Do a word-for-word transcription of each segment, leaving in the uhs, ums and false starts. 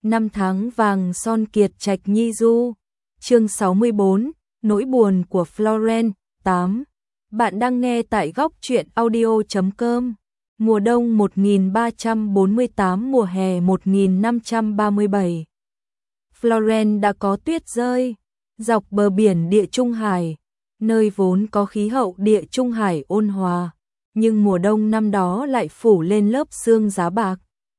Năm tháng vàng son kiệt trạch nhi du. Chương sáu mươi bốn, nỗi buồn của Florence. tám. Bạn đang nghe tại góc truyện audio chấm com. Mùa đông một nghìn ba trăm bốn mươi tám, mùa hè một nghìn năm trăm ba mươi bảy. Florence đã có tuyết rơi. Dọc bờ biển Địa Trung Hải, nơi vốn có khí hậu Địa Trung Hải ôn hòa, nhưng mùa đông năm đó lại phủ lên lớp sương giá bạc.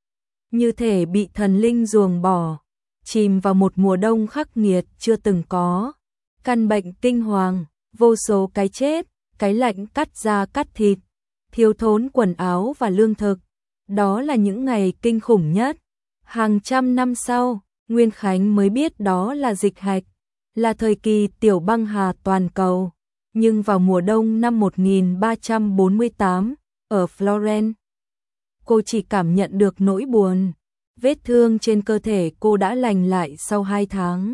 Như thể bị thần linh ruồng bỏ, chìm vào một mùa đông khắc nghiệt chưa từng có. Căn bệnh kinh hoàng, vô số cái chết, cái lạnh cắt da cắt thịt, thiếu thốn quần áo và lương thực. Đó là những ngày kinh khủng nhất. Hàng trăm năm sau, Nguyên Khánh mới biết đó là dịch hạch, là thời kỳ tiểu băng hà toàn cầu. Nhưng vào mùa đông năm một nghìn ba trăm bốn mươi tám, ở Florence, cô chỉ cảm nhận được nỗi buồn. Vết thương trên cơ thể cô đã lành lại sau hai tháng.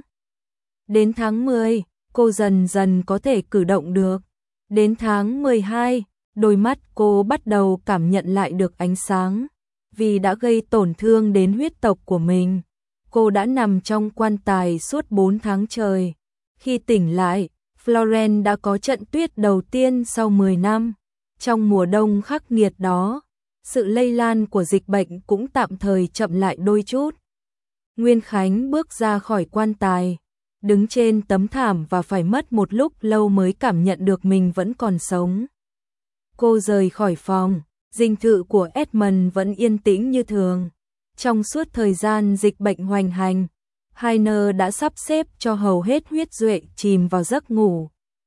Đến tháng mười, cô dần dần có thể cử động được. Đến tháng mười hai, đôi mắt cô bắt đầu cảm nhận lại được ánh sáng. Vì đã gây tổn thương đến huyết tộc của mình, cô đã nằm trong quan tài suốt bốn tháng trời. Khi tỉnh lại, Florence đã có trận tuyết đầu tiên sau mười năm. Trong mùa đông khắc nghiệt đó, sự lây lan của dịch bệnh cũng tạm thời chậm lại đôi chút. Nguyên Khánh bước ra khỏi quan tài, đứng trên tấm thảm và phải mất một lúc lâu mới cảm nhận được mình vẫn còn sống. Cô rời khỏi phòng, dinh thự của Edmund vẫn yên tĩnh như thường. Trong suốt thời gian dịch bệnh hoành hành, Heiner đã sắp xếp cho hầu hết huyết duệ chìm vào giấc ngủ.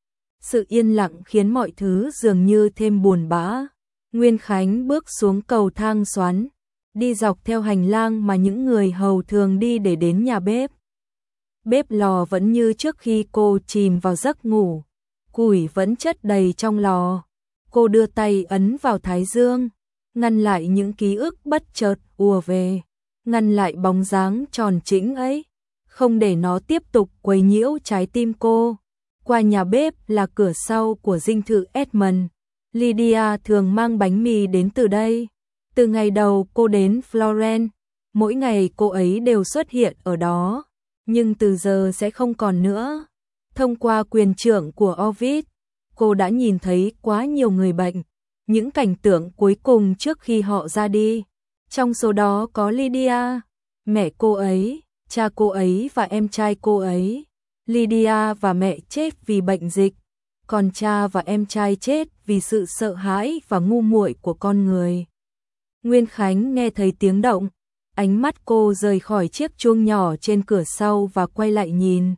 Sự yên lặng khiến mọi thứ dường như thêm buồn bã. Nguyên Khánh bước xuống cầu thang xoắn, đi dọc theo hành lang mà những người hầu thường đi để đến nhà bếp. Bếp lò vẫn như trước khi cô chìm vào giấc ngủ, củi vẫn chất đầy trong lò. Cô đưa tay ấn vào thái dương, ngăn lại những ký ức bất chợt ùa về, ngăn lại bóng dáng tròn trĩnh ấy, không để nó tiếp tục quấy nhiễu trái tim cô. Qua nhà bếp là cửa sau của dinh thự Edmund. Lydia thường mang bánh mì đến từ đây. Từ ngày đầu cô đến Florence, mỗi ngày cô ấy đều xuất hiện ở đó, nhưng từ giờ sẽ không còn nữa. Thông qua quyền trưởng của Ovid, cô đã nhìn thấy quá nhiều người bệnh, những cảnh tượng cuối cùng trước khi họ ra đi. Trong số đó có Lydia, mẹ cô ấy, cha cô ấy và em trai cô ấy. Lydia và mẹ chết vì bệnh dịch, còn cha và em trai chết vì sự sợ hãi và ngu muội của con người. Nguyên Khánh nghe thấy tiếng động, ánh mắt cô rời khỏi chiếc chuông nhỏ trên cửa sau và quay lại nhìn.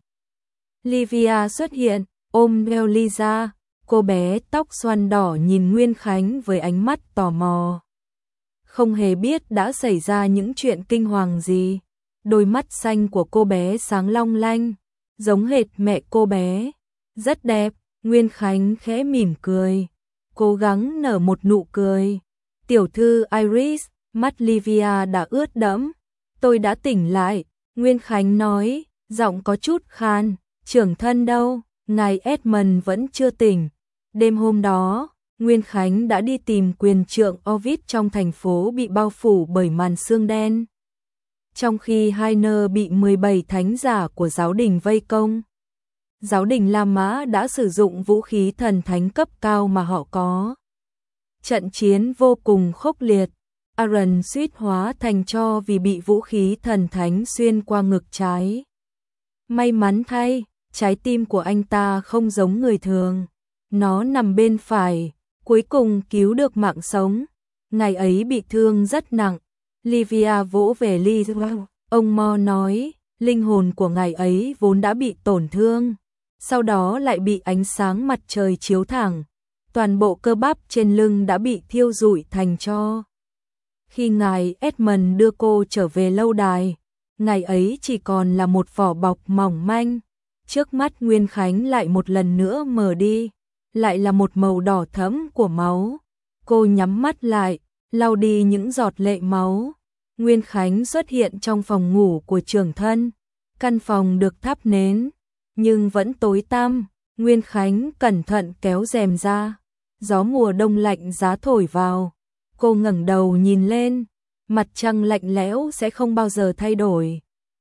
Livia xuất hiện, ôm Elisa, cô bé tóc xoăn đỏ nhìn Nguyên Khánh với ánh mắt tò mò. Không hề biết đã xảy ra những chuyện kinh hoàng gì. Đôi mắt xanh của cô bé sáng long lanh, giống hệt mẹ cô bé. Rất đẹp. Nguyên Khánh khẽ mỉm cười, cố gắng nở một nụ cười. Tiểu thư Iris, mắt Livia đã ướt đẫm. Tôi đã tỉnh lại, Nguyên Khánh nói, giọng có chút khan. Trưởng thân đâu? Ngài Edmund vẫn chưa tỉnh. Đêm hôm đó, Nguyên Khánh đã đi tìm quyền trượng Ovid trong thành phố bị bao phủ bởi màn sương đen. Trong khi Heiner bị mười bảy thánh giả của giáo đình vây công, giáo đình La Mã đã sử dụng vũ khí thần thánh cấp cao mà họ có. Trận chiến vô cùng khốc liệt, Aaron suýt hóa thành tro vì bị vũ khí thần thánh xuyên qua ngực trái. May mắn thay, trái tim của anh ta không giống người thường. Nó nằm bên phải, cuối cùng cứu được mạng sống. Ngày ấy bị thương rất nặng. Livia vỗ về Livia. Ông Mo nói, linh hồn của ngài ấy vốn đã bị tổn thương, sau đó lại bị ánh sáng mặt trời chiếu thẳng. Toàn bộ cơ bắp trên lưng đã bị thiêu rụi thành tro. Khi ngài Edmund đưa cô trở về lâu đài, ngài ấy chỉ còn là một vỏ bọc mỏng manh. Trước mắt Nguyên Khánh lại một lần nữa mờ đi, lại là một màu đỏ thẫm của máu. Cô nhắm mắt lại, lau đi những giọt lệ máu. Nguyên Khánh xuất hiện trong phòng ngủ của trưởng thân. Căn phòng được thắp nến, nhưng vẫn tối tăm. Nguyên Khánh cẩn thận kéo rèm ra. Gió mùa đông lạnh giá thổi vào. Cô ngẩng đầu nhìn lên, mặt trăng lạnh lẽo sẽ không bao giờ thay đổi.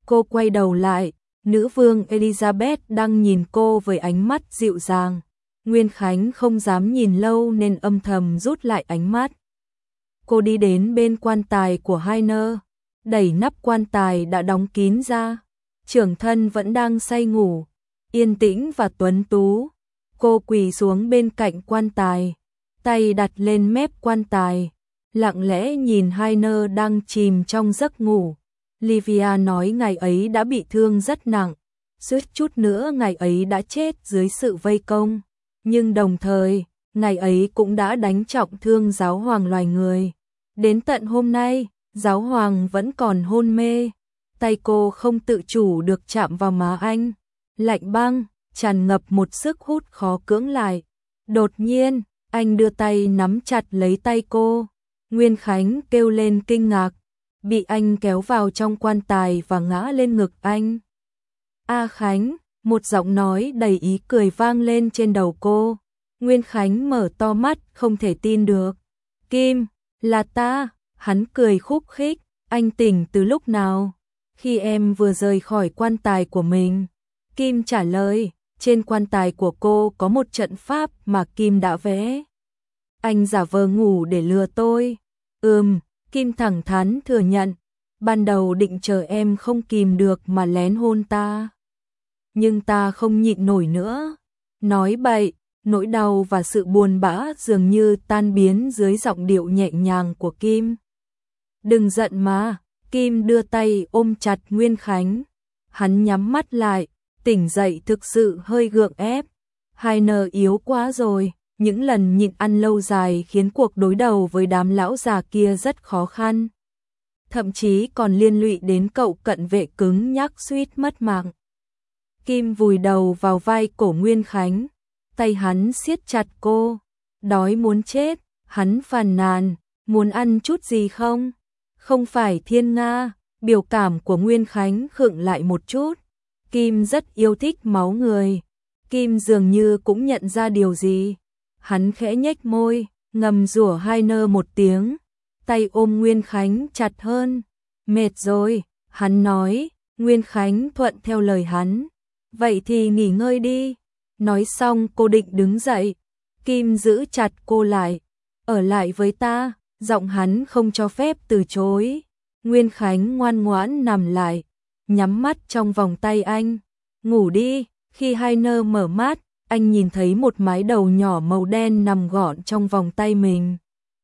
Cô quay đầu lại, nữ vương Elizabeth đang nhìn cô với ánh mắt dịu dàng. Nguyên Khánh không dám nhìn lâu nên âm thầm rút lại ánh mắt. Cô đi đến bên quan tài của Hainer, đẩy nắp quan tài đã đóng kín ra. Trưởng thân vẫn đang say ngủ, yên tĩnh và tuấn tú. Cô quỳ xuống bên cạnh quan tài, tay đặt lên mép quan tài, lặng lẽ nhìn Hainer đang chìm trong giấc ngủ. Livia nói ngày ấy đã bị thương rất nặng, suýt chút nữa ngày ấy đã chết dưới sự vây công, nhưng đồng thời, ngày ấy cũng đã đánh trọng thương giáo hoàng loài người. Đến tận hôm nay, giáo hoàng vẫn còn hôn mê, tay cô không tự chủ được chạm vào má anh, lạnh băng, tràn ngập một sức hút khó cưỡng lại. Đột nhiên, anh đưa tay nắm chặt lấy tay cô. Nguyên Khánh kêu lên kinh ngạc, bị anh kéo vào trong quan tài và ngã lên ngực anh. A Khánh, một giọng nói đầy ý cười vang lên trên đầu cô. Nguyên Khánh mở to mắt không thể tin được. Kim, là ta, hắn cười khúc khích, anh tỉnh từ lúc nào? Khi em vừa rời khỏi quan tài của mình. Kim trả lời, trên quan tài của cô có một trận pháp mà Kim đã vẽ. Anh giả vờ ngủ để lừa tôi. Ừm, Kim thẳng thắn thừa nhận, ban đầu định chờ em không kìm được mà lén hôn ta. Nhưng ta không nhịn nổi nữa. Nói bậy, nỗi đau và sự buồn bã dường như tan biến dưới giọng điệu nhẹ nhàng của Kim. Đừng giận mà, Kim đưa tay ôm chặt Nguyên Khánh. Hắn nhắm mắt lại, tỉnh dậy thực sự hơi gượng ép. Hainer yếu quá rồi, những lần nhịn ăn lâu dài khiến cuộc đối đầu với đám lão già kia rất khó khăn. Thậm chí còn liên lụy đến cậu cận vệ cứng nhắc suýt mất mạng. Kim vùi đầu vào vai cổ Nguyên Khánh, tay hắn siết chặt cô. Đói muốn chết, hắn phàn nàn, muốn ăn chút gì không? Không phải thiên nga, biểu cảm của Nguyên Khánh khựng lại một chút. Kim rất yêu thích máu người. Kim dường như cũng nhận ra điều gì. Hắn khẽ nhếch môi, ngầm rủa Hainer một tiếng, tay ôm Nguyên Khánh chặt hơn. Mệt rồi, hắn nói. Nguyên Khánh thuận theo lời hắn. Vậy thì nghỉ ngơi đi. Nói xong cô định đứng dậy. Kim giữ chặt cô lại. Ở lại với ta, giọng hắn không cho phép từ chối. Nguyên Khánh ngoan ngoãn nằm lại, nhắm mắt trong vòng tay anh. Ngủ đi. Khi Hainer mở mắt, anh nhìn thấy một mái đầu nhỏ màu đen nằm gọn trong vòng tay mình.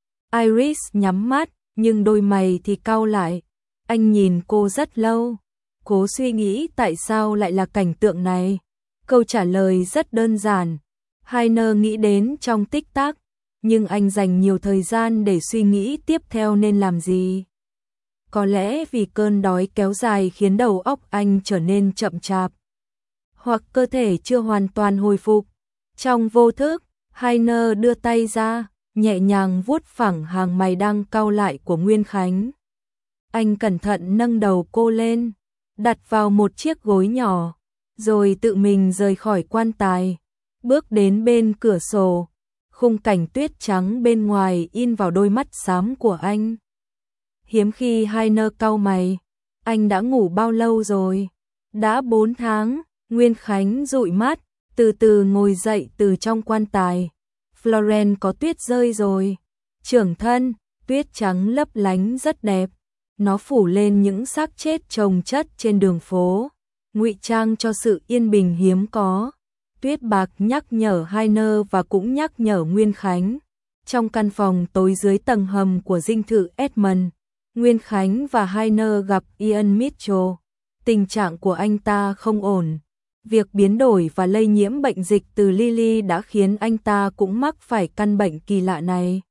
Iris nhắm mắt, nhưng đôi mày thì cau lại. Anh nhìn cô rất lâu, cố suy nghĩ tại sao lại là cảnh tượng này. Câu trả lời rất đơn giản. Hainer nghĩ đến trong tích tắc, nhưng anh dành nhiều thời gian để suy nghĩ tiếp theo nên làm gì. Có lẽ vì cơn đói kéo dài khiến đầu óc anh trở nên chậm chạp, hoặc cơ thể chưa hoàn toàn hồi phục. Trong vô thức, Hainer đưa tay ra, nhẹ nhàng vuốt phẳng hàng mày đang cau lại của Nguyên Khánh. Anh cẩn thận nâng đầu cô lên, đặt vào một chiếc gối nhỏ, rồi tự mình rời khỏi quan tài, bước đến bên cửa sổ. Khung cảnh tuyết trắng bên ngoài in vào đôi mắt xám của anh. Hiếm khi Hainer cau mày. Anh đã ngủ bao lâu rồi? Đã bốn tháng. Nguyên Khánh dụi mắt, từ từ ngồi dậy từ trong quan tài. Florence có tuyết rơi rồi. Trưởng thân, tuyết trắng lấp lánh rất đẹp. Nó phủ lên những xác chết chồng chất trên đường phố, ngụy trang cho sự yên bình hiếm có. Tuyết bạc nhắc nhở Hainer và cũng nhắc nhở Nguyên Khánh. Trong căn phòng tối dưới tầng hầm của dinh thự Edmund, Nguyên Khánh và Hainer gặp Ian Mitchell. Tình trạng của anh ta không ổn. Việc biến đổi và lây nhiễm bệnh dịch từ Lily đã khiến anh ta cũng mắc phải căn bệnh kỳ lạ này.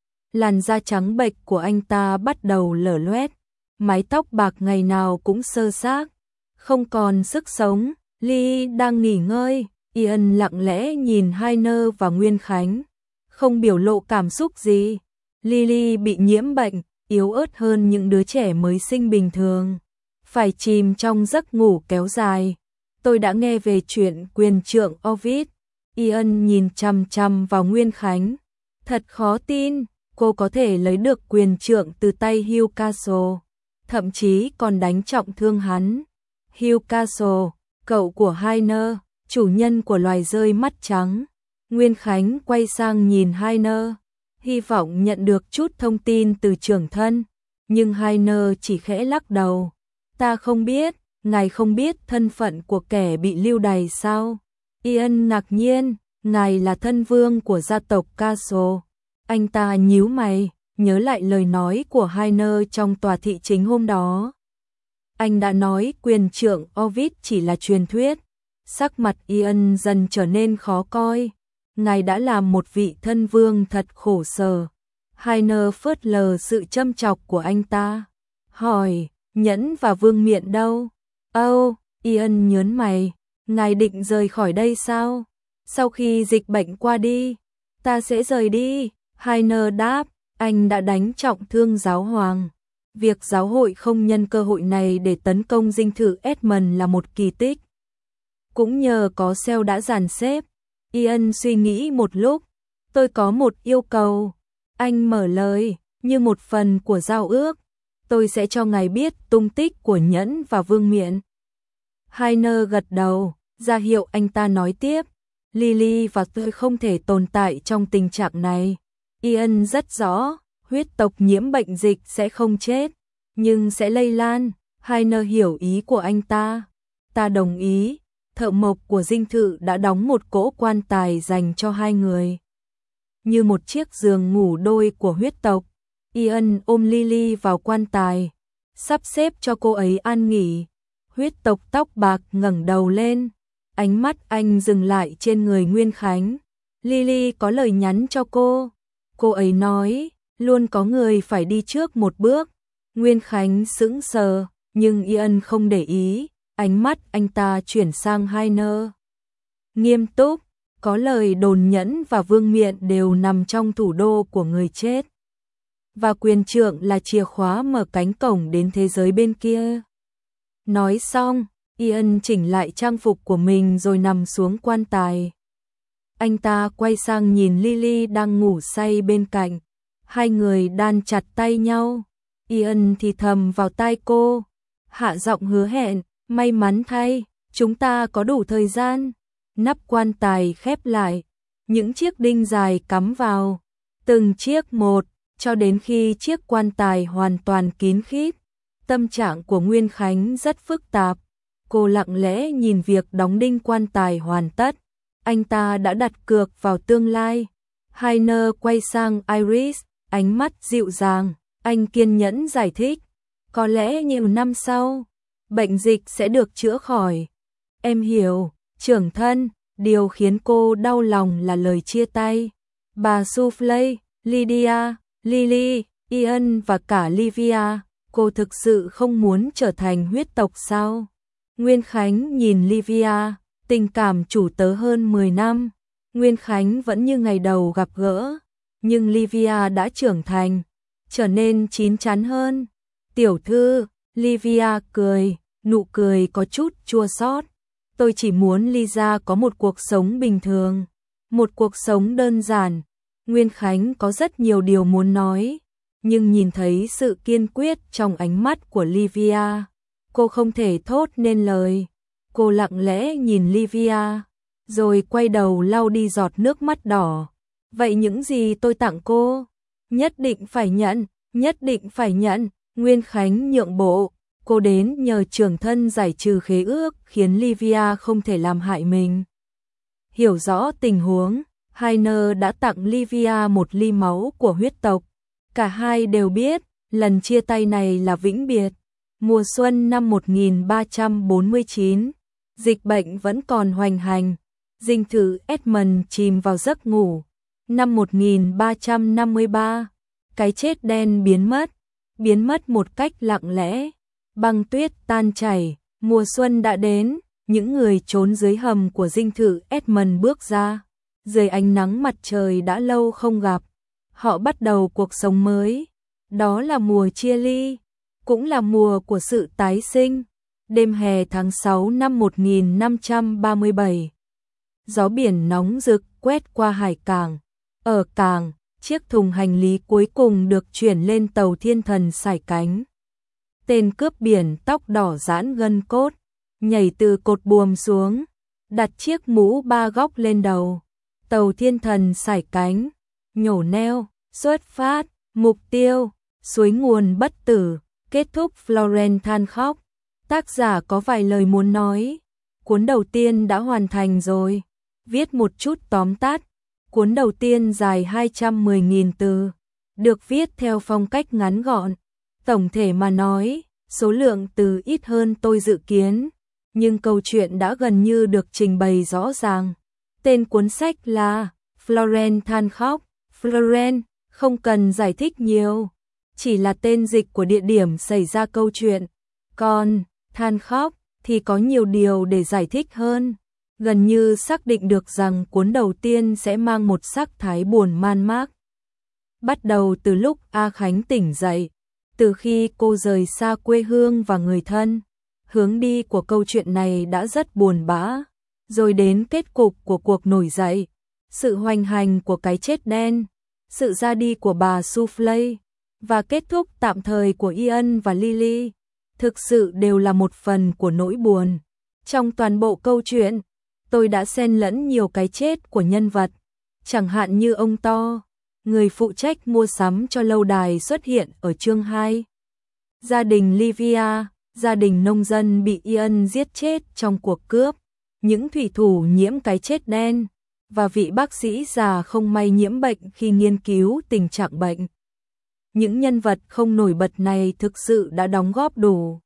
Làn da trắng bệch của anh ta bắt đầu lở loét, mái tóc bạc ngày nào cũng xơ xác, không còn sức sống. Lily đang nghỉ ngơi, Ian lặng lẽ nhìn Hainer và Nguyên Khánh, không biểu lộ cảm xúc gì. Lily bị nhiễm bệnh, yếu ớt hơn những đứa trẻ mới sinh bình thường, phải chìm trong giấc ngủ kéo dài. Tôi đã nghe về chuyện quyền trượng Ovid. Ian nhìn chằm chằm vào Nguyên Khánh. Thật khó tin, cô có thể lấy được quyền trượng từ tay Hugh Castle, thậm chí còn đánh trọng thương hắn. Hugh Castle, cậu của Hainer, chủ nhân của loài rơi mắt trắng. Nguyên Khánh quay sang nhìn Hainer, hy vọng nhận được chút thông tin từ trưởng thân, nhưng Hainer chỉ khẽ lắc đầu. Ta không biết, ngài không biết thân phận của kẻ bị lưu đày sao? Ian ngạc nhiên, ngài là thân vương của gia tộc Castle. Anh ta nhíu mày, nhớ lại lời nói của Hainer trong tòa thị chính hôm đó. Anh đã nói quyền trưởng Ovid chỉ là truyền thuyết. Sắc mặt Ian dần trở nên khó coi. Ngài đã làm một vị thân vương thật khổ sở. Hainer phớt lờ sự châm chọc của anh ta. Hỏi, Nhẫn và vương miện đâu? Âu, oh, Ian nhớn mày. Ngài định rời khỏi đây sao? Sau khi dịch bệnh qua đi, ta sẽ rời đi. Hainer đáp, anh đã đánh trọng thương giáo hoàng. Việc giáo hội không nhân cơ hội này để tấn công dinh thự Edmund là một kỳ tích. Cũng nhờ có Sale đã dàn xếp. Ian suy nghĩ một lúc. Tôi có một yêu cầu. Anh mở lời, như một phần của giao ước. Tôi sẽ cho ngài biết tung tích của Nhẫn và vương miện. Hainer gật đầu, ra hiệu anh ta nói tiếp. Lily và tôi không thể tồn tại trong tình trạng này. Ian rất rõ, huyết tộc nhiễm bệnh dịch sẽ không chết, nhưng sẽ lây lan. Hainer hiểu ý của anh ta. Ta đồng ý. Thợ mộc của dinh thự đã đóng một cỗ quan tài dành cho hai người. Như một chiếc giường ngủ đôi của huyết tộc. Ian ôm Lily vào quan tài, sắp xếp cho cô ấy an nghỉ. Huyết tộc tóc bạc ngẩng đầu lên, ánh mắt anh dừng lại trên người Nguyên Khánh. Lily có lời nhắn cho cô. Cô ấy nói, luôn có người phải đi trước một bước. Nguyên Khánh sững sờ, nhưng Ian không để ý, ánh mắt anh ta chuyển sang Hainer. Nghiêm túc, có lời đồn Nhẫn và vương miện đều nằm trong thủ đô của người chết. Và quyền trượng là chìa khóa mở cánh cổng đến thế giới bên kia. Nói xong, Ian chỉnh lại trang phục của mình rồi nằm xuống quan tài. Anh ta quay sang nhìn Lily đang ngủ say bên cạnh. Hai người đan chặt tay nhau. Ian thì thầm vào tai cô, hạ giọng hứa hẹn, may mắn thay, chúng ta có đủ thời gian. Nắp quan tài khép lại, những chiếc đinh dài cắm vào, từng chiếc một, cho đến khi chiếc quan tài hoàn toàn kín khít. Tâm trạng của Nguyên Khánh rất phức tạp. Cô lặng lẽ nhìn việc đóng đinh quan tài hoàn tất. Anh ta đã đặt cược vào tương lai. Hainer quay sang Iris, ánh mắt dịu dàng. Anh kiên nhẫn giải thích. Có lẽ nhiều năm sau, bệnh dịch sẽ được chữa khỏi. Em hiểu, trưởng thân. Điều khiến cô đau lòng là lời chia tay. Bà Soufflé, Lydia, Lily, Ian và cả Livia. Cô thực sự không muốn trở thành huyết tộc sao? Nguyên Khánh nhìn Livia, tình cảm chủ tớ hơn mười năm. Nguyên Khánh vẫn như ngày đầu gặp gỡ, nhưng Livia đã trưởng thành, trở nên chín chắn hơn. Tiểu thư, Livia cười, nụ cười có chút chua xót. Tôi chỉ muốn Lisa có một cuộc sống bình thường, một cuộc sống đơn giản. Nguyên Khánh có rất nhiều điều muốn nói, nhưng nhìn thấy sự kiên quyết trong ánh mắt của Livia, cô không thể thốt nên lời. Cô lặng lẽ nhìn Livia, rồi quay đầu lau đi giọt nước mắt đỏ. Vậy những gì tôi tặng cô, nhất định phải nhận, nhất định phải nhận. Nguyên Khánh nhượng bộ, cô đến nhờ trưởng thân giải trừ khế ước khiến Livia không thể làm hại mình. Hiểu rõ tình huống, Hainer đã tặng Livia một ly máu của huyết tộc. Cả hai đều biết, lần chia tay này là vĩnh biệt. Mùa xuân năm một nghìn ba trăm bốn mươi chín, dịch bệnh vẫn còn hoành hành. Dinh thự Edmund chìm vào giấc ngủ. Năm một nghìn ba trăm năm mươi ba, cái chết đen biến mất, biến mất một cách lặng lẽ. Băng tuyết tan chảy, mùa xuân đã đến, những người trốn dưới hầm của dinh thự Edmund bước ra. Dưới ánh nắng mặt trời đã lâu không gặp, họ bắt đầu cuộc sống mới. Đó là mùa chia ly, cũng là mùa của sự tái sinh. Đêm hè tháng sáu năm một nghìn năm trăm ba mươi bảy, gió biển nóng rực quét qua hải cảng. Ở cảng, chiếc thùng hành lý cuối cùng được chuyển lên tàu Thiên Thần Sải Cánh. Tên cướp biển tóc đỏ giãn gân cốt, nhảy từ cột buồm xuống, đặt chiếc mũ ba góc lên đầu. Tàu thiên thần sải cánh, nhổ neo, xuất phát, mục tiêu, suối nguồn bất tử, kết thúc. Florence than khóc. Tác giả có vài lời muốn nói. Cuốn đầu tiên đã hoàn thành rồi. Viết một chút tóm tắt. Cuốn đầu tiên dài hai trăm mười nghìn từ, được viết theo phong cách ngắn gọn. Tổng thể mà nói, số lượng từ ít hơn tôi dự kiến, nhưng câu chuyện đã gần như được trình bày rõ ràng. Tên cuốn sách là Florence than khóc. Florence không cần giải thích nhiều, chỉ là tên dịch của địa điểm xảy ra câu chuyện. Còn than khóc thì có nhiều điều để giải thích hơn. Gần như xác định được rằng cuốn đầu tiên sẽ mang một sắc thái buồn man mác. Bắt đầu từ lúc A Khánh tỉnh dậy, từ khi cô rời xa quê hương và người thân, hướng đi của câu chuyện này đã rất buồn bã, rồi đến kết cục của cuộc nổi dậy, sự hoành hành của cái chết đen, sự ra đi của bà Soufflé và kết thúc tạm thời của Ian và Lily, thực sự đều là một phần của nỗi buồn. Trong toàn bộ câu chuyện, tôi đã xen lẫn nhiều cái chết của nhân vật, chẳng hạn như ông To, người phụ trách mua sắm cho lâu đài xuất hiện ở chương hai. Gia đình Livia, gia đình nông dân bị Ian giết chết trong cuộc cướp, những thủy thủ nhiễm cái chết đen, và vị bác sĩ già không may nhiễm bệnh khi nghiên cứu tình trạng bệnh. Những nhân vật không nổi bật này thực sự đã đóng góp đủ.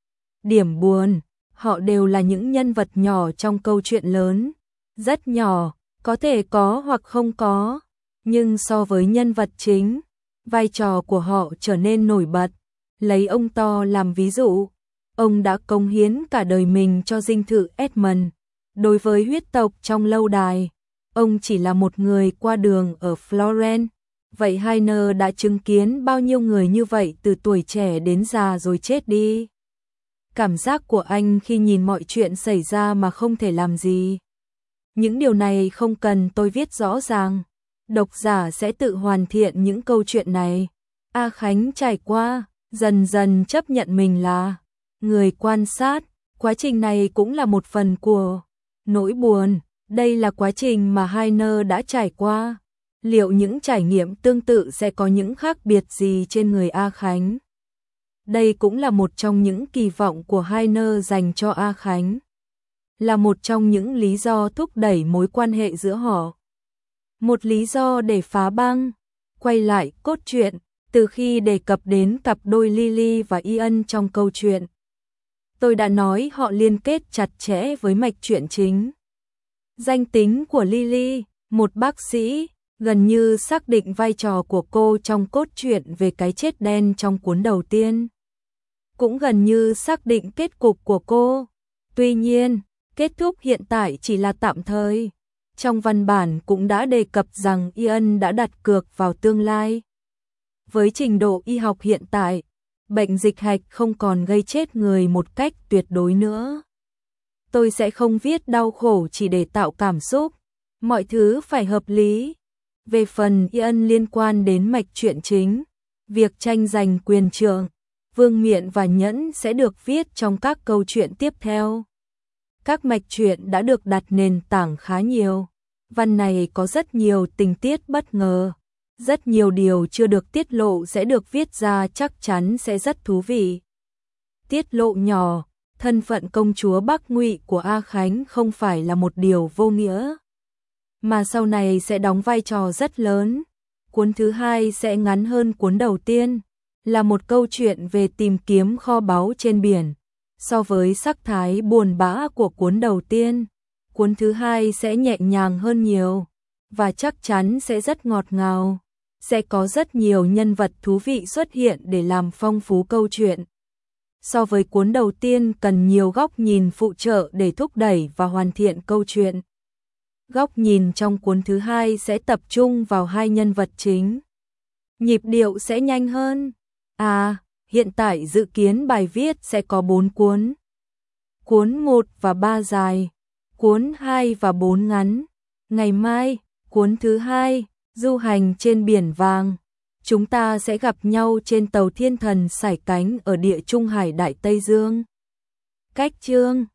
Điểm buồn, họ đều là những nhân vật nhỏ trong câu chuyện lớn, rất nhỏ, có thể có hoặc không có, nhưng so với nhân vật chính, vai trò của họ trở nên nổi bật. Lấy ông To làm ví dụ, ông đã cống hiến cả đời mình cho dinh thự Edmund. Đối với huyết tộc trong lâu đài, ông chỉ là một người qua đường ở Florence. Vậy Heiner đã chứng kiến bao nhiêu người như vậy từ tuổi trẻ đến già rồi chết đi. Cảm giác của anh khi nhìn mọi chuyện xảy ra mà không thể làm gì. Những điều này không cần tôi viết rõ ràng. Độc giả sẽ tự hoàn thiện những câu chuyện này. A Khánh trải qua, dần dần chấp nhận mình là người quan sát. Quá trình này cũng là một phần của nỗi buồn. Đây là quá trình mà Heiner đã trải qua. Liệu những trải nghiệm tương tự sẽ có những khác biệt gì trên người A Khánh? Đây cũng là một trong những kỳ vọng của Heiner dành cho A Khánh. Là một trong những lý do thúc đẩy mối quan hệ giữa họ. Một lý do để phá băng. Quay lại cốt truyện, từ khi đề cập đến cặp đôi Lily và Ian trong câu chuyện, tôi đã nói họ liên kết chặt chẽ với mạch truyện chính. Danh tính của Lily, một bác sĩ, gần như xác định vai trò của cô trong cốt truyện về cái chết đen trong cuốn đầu tiên. Cũng gần như xác định kết cục của cô. Tuy nhiên, kết thúc hiện tại chỉ là tạm thời. Trong văn bản cũng đã đề cập rằng Ian đã đặt cược vào tương lai. Với trình độ y học hiện tại, bệnh dịch hạch không còn gây chết người một cách tuyệt đối nữa. Tôi sẽ không viết đau khổ chỉ để tạo cảm xúc. Mọi thứ phải hợp lý. Về phần Ian liên quan đến mạch truyện chính, việc tranh giành quyền trượng, vương miện và nhẫn sẽ được viết trong các câu chuyện tiếp theo. Các mạch truyện đã được đặt nền tảng khá nhiều. Văn này có rất nhiều tình tiết bất ngờ. Rất nhiều điều chưa được tiết lộ sẽ được viết ra, chắc chắn sẽ rất thú vị. Tiết lộ nhỏ, thân phận công chúa Bắc Ngụy của A Khánh không phải là một điều vô nghĩa, mà sau này sẽ đóng vai trò rất lớn. Cuốn thứ hai sẽ ngắn hơn cuốn đầu tiên, là một câu chuyện về tìm kiếm kho báu trên biển. So với sắc thái buồn bã của cuốn đầu tiên, cuốn thứ hai sẽ nhẹ nhàng hơn nhiều, và chắc chắn sẽ rất ngọt ngào. Sẽ có rất nhiều nhân vật thú vị xuất hiện để làm phong phú câu chuyện. So với cuốn đầu tiên cần nhiều góc nhìn phụ trợ để thúc đẩy và hoàn thiện câu chuyện. Góc nhìn trong cuốn thứ hai sẽ tập trung vào hai nhân vật chính. Nhịp điệu sẽ nhanh hơn. À, hiện tại dự kiến bài viết sẽ có bốn cuốn. Cuốn một và ba dài, cuốn hai và bốn ngắn. Ngày mai, cuốn thứ hai, Du hành trên biển vàng. Chúng ta sẽ gặp nhau trên tàu thiên thần sải cánh ở địa Trung Hải Đại Tây Dương. Cách chương